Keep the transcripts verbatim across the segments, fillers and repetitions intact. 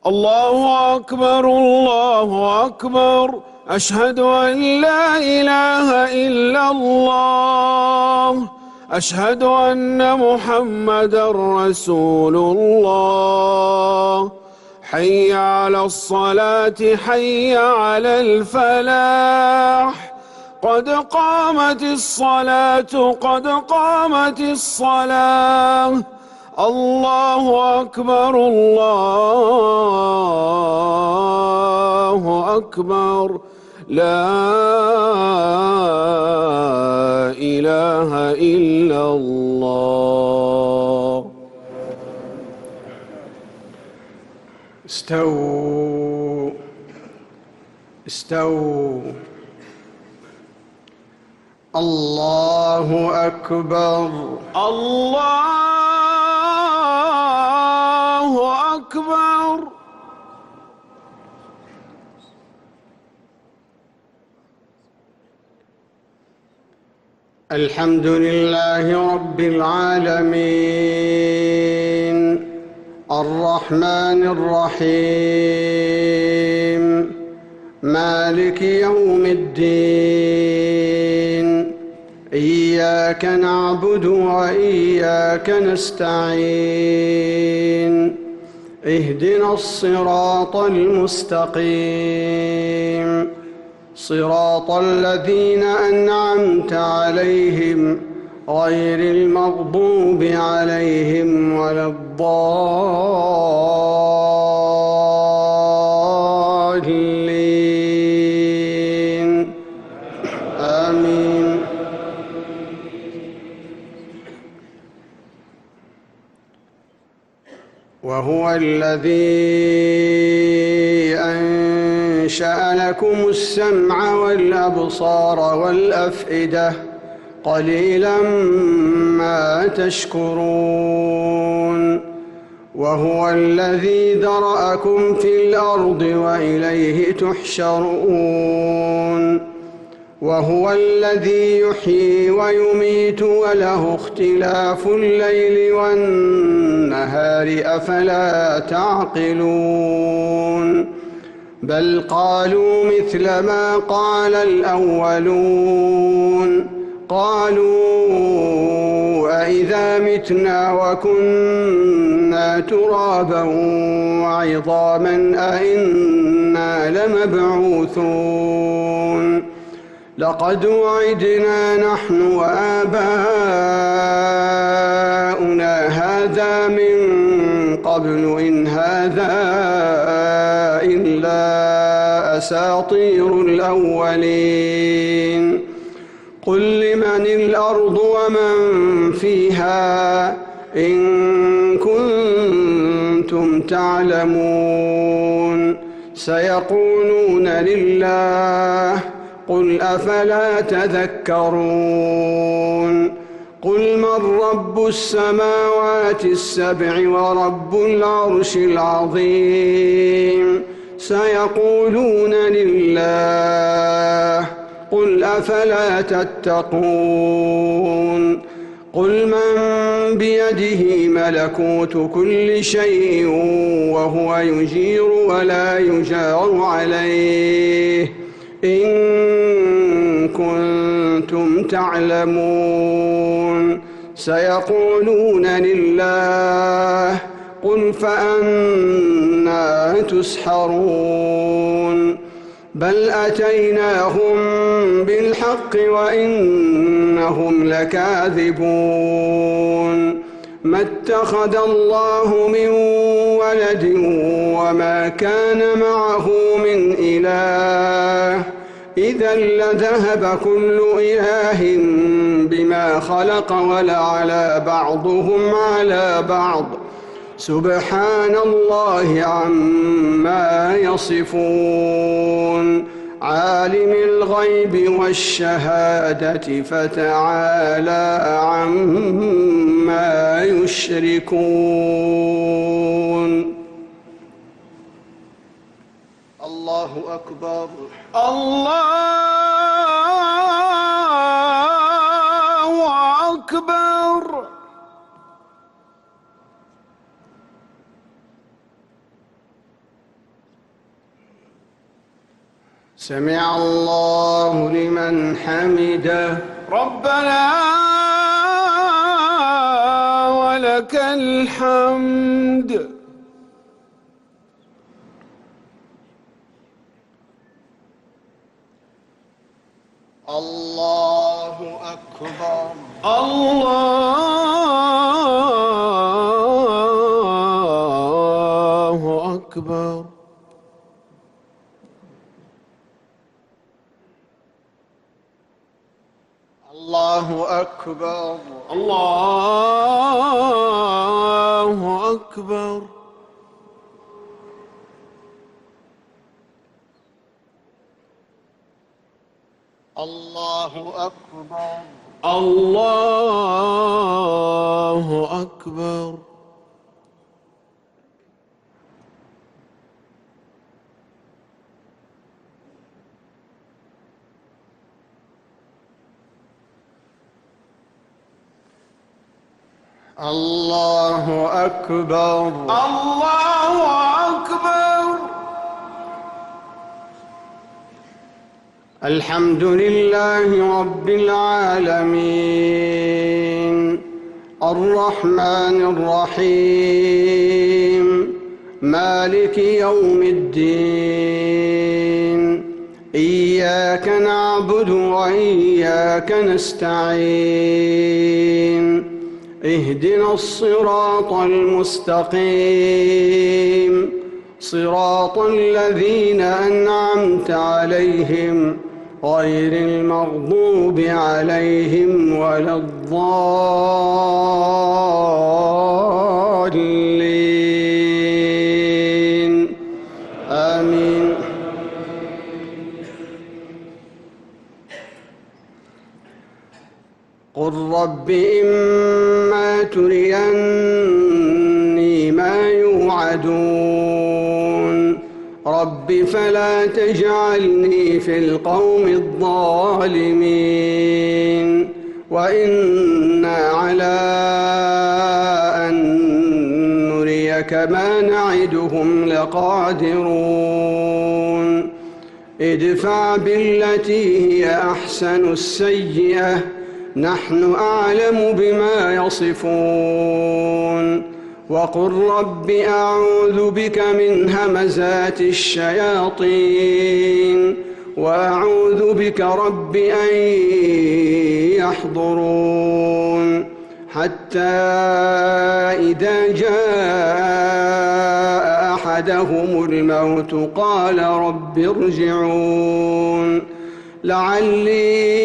الله أكبر الله أكبر أشهد أن لا إله إلا الله أشهد أن محمدًا رسول الله حي على الصلاة حي على الفلاح قد قامت الصلاة قد قامت الصلاة الله أكبر الله أكبر لا إله إلا الله. استووا استووا. الله أكبر الله أكبر. الحمد لله رب العالمين الرحمن الرحيم مالك يوم الدين إياك نعبد وإياك نستعين اهدنا الصراط المستقيم صراط الذين أنعمت عليهم غير المغضوب عليهم ولا الضالين آمين. وهو الذي أنشأ لكم السمع والأبصار والأفئدة قليلا ما تشكرون. وهو الذي ذرأكم في الأرض وإليه تحشرون. وهو الذي يحيي ويميت وله اختلاف الليل والنهار أفلا تعقلون. بل قالوا مثل ما قال الأولون قالوا أإذا متنا وكنا ترابا وعظاما أإنا لمبعوثون لقد وعدنا نحن وآباؤنا هذا من قبل إن هذا إلا أساطير الأولين. قل لمن الأرض ومن فيها إن كنتم تعلمون سيقولون لله قل أفلا تذكرون. قل من رب السماوات السبع ورب العرش العظيم سيقولون لله قل أفلا تتقون. قل من بيده ملكوت كل شيء وهو يجير ولا يجار عليه إن كنتم تعلمون سيقولون لله قل فأنى تسحرون. بل أتيناهم بالحق وإنهم لكاذبون. ما اتخذ الله من ولد وما كان معه من إله إذا لذهب كل إله بما خلق ولعلى بعضهم على بعض سبحان الله عما يصفون. عالم الغيب والشهادة فتعالى عما يشركون. الله أكبر الله أكبر. سمع الله لمن حمده. ربنا ولك الحمد. الله أكبر. الله أكبر. الله أكبر. الله أكبر. الله أكبر. الله أكبر. الله أكبر. الله أكبر. الحمد لله رب العالمين الرحمن الرحيم مالك يوم الدين إياك نعبد وإياك نستعين اهدنا الصراط المستقيم صراط الذين أنعمت عليهم غير المغضوب عليهم ولا الضالين آمين. قل رب إما تريني ما يوعدون رب فلا تجعلني في القوم الظالمين وإنا على أن نريك ما نعدهم لقادرون ادفع بالتي هي أحسن السيئة نحن أعلم بما يصفون وقل رب أعوذ بك من همزات الشياطين وأعوذ بك رب أن يحضرون حتى إذا جاء أحدهم الموت قال رب ارجعون لعلي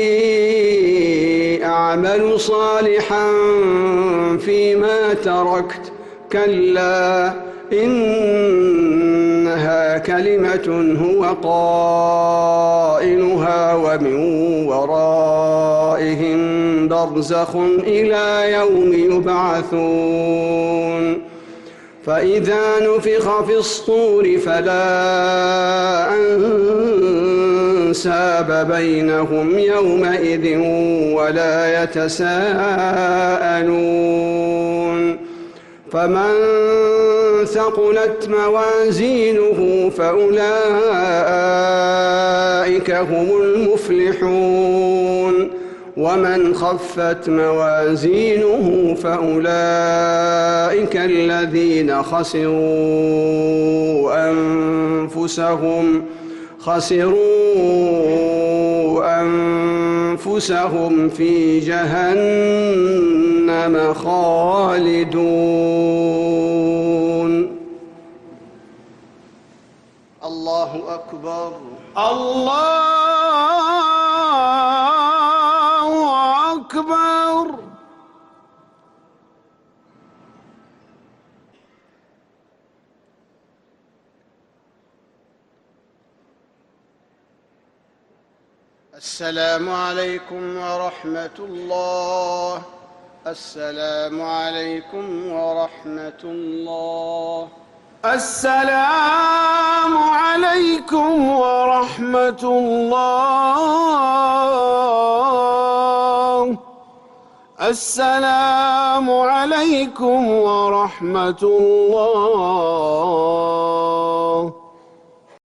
أعمل صالحا فيما تركت كلا إنها كلمة هو قائلها ومن ورائهم برزخ إلى يوم يبعثون فإذا نفخ في الصور فلا أنساب بينهم يومئذ ولا يتساءلون فمن ثقلت موازينه فأولئك هم المفلحون ومن خفت موازينه فأولئك الذين خسروا أنفسهم خسروا أنفسهم في جهنم خالدون. الله أكبر. الله أكبر. السلام عليكم ورحمة الله. السلام عليكم ورحمة الله. السلام عليكم ورحمة الله. السلام عليكم ورحمة الله.